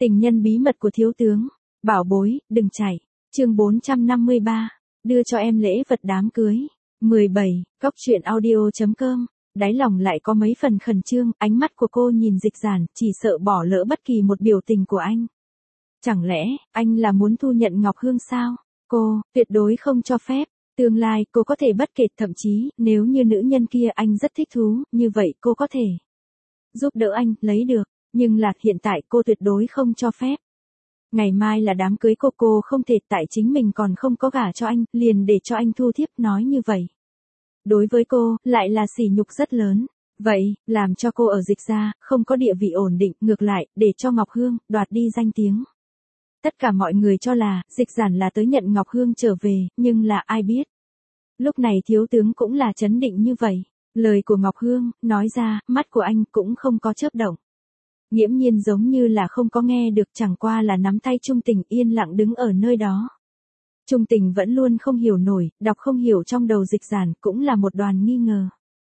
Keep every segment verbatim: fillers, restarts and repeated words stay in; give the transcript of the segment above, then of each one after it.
Tình nhân bí mật của thiếu tướng. Bảo bối, đừng chạy. Chương bốn trăm năm mươi ba. Đưa cho em lễ vật đám cưới. mười bảy. Góc truyện audio chấm com. Đáy lòng lại có mấy phần khẩn trương, ánh mắt của cô nhìn Dịch Giản, chỉ sợ bỏ lỡ bất kỳ một biểu tình của anh. Chẳng lẽ, anh là muốn thu nhận Ngọc Hương sao? Cô, tuyệt đối không cho phép. Tương lai, cô có thể bất kể, thậm chí, nếu như nữ nhân kia anh rất thích thú, như vậy cô có thể giúp đỡ anh, lấy được. Nhưng là, hiện tại cô tuyệt đối không cho phép. Ngày mai là đám cưới cô, cô không thể, tại chính mình còn không có gả cho anh, liền để cho anh thu thiếp, nói như vậy. Đối với cô, lại là sỉ nhục rất lớn. Vậy, làm cho cô ở Dịch gia, không có địa vị ổn định, ngược lại, để cho Ngọc Hương, đoạt đi danh tiếng. Tất cả mọi người cho là, Dịch Giản là tới nhận Ngọc Hương trở về, nhưng là ai biết. Lúc này thiếu tướng cũng là chấn định như vậy. Lời của Ngọc Hương, nói ra, mắt của anh cũng không có chớp động. Nghiễm nhiên giống như là không có nghe được, chẳng qua là nắm tay Trung Tình yên lặng đứng ở nơi đó. Trung Tình vẫn luôn không hiểu nổi, đọc không hiểu trong đầu Dịch Giản, cũng là một đoàn nghi ngờ.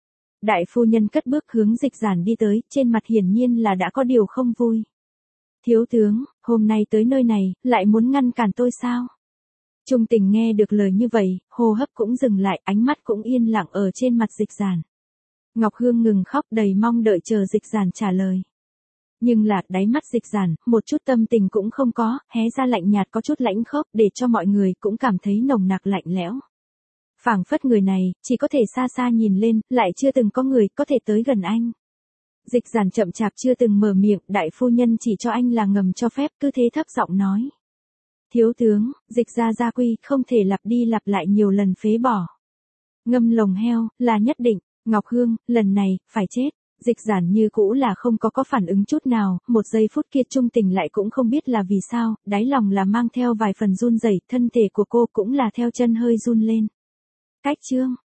Đại phu nhân cất bước hướng Dịch Giản đi tới, trên mặt hiển nhiên là đã có điều không vui. Thiếu tướng, hôm nay tới nơi này, lại muốn ngăn cản tôi sao? Trung Tình nghe được lời như vậy, hô hấp cũng dừng lại, ánh mắt cũng yên lặng ở trên mặt Dịch Giản. Ngọc Hương ngừng khóc, đầy mong đợi chờ Dịch Giản trả lời. Nhưng là, đáy mắt Dịch Giản, một chút tâm tình cũng không có, hé ra lạnh nhạt có chút lãnh khốc, để cho mọi người cũng cảm thấy nồng nặc lạnh lẽo. Phảng phất người này, chỉ có thể xa xa nhìn lên, lại chưa từng có người có thể tới gần anh. Dịch Giản chậm chạp chưa từng mở miệng, đại phu nhân chỉ cho anh là ngầm cho phép, cứ thế thấp giọng nói. Thiếu tướng, Dịch gia gia quy, không thể lặp đi lặp lại nhiều lần phế bỏ. Ngâm lồng heo, là nhất định. Ngọc Hương, lần này, phải chết. Dịch Giản như cũ là không có có phản ứng chút nào, một giây phút kia Trung Tình lại cũng không biết là vì sao, đáy lòng là mang theo vài phần run rẩy, thân thể của cô cũng là theo chân hơi run lên. Cách chương,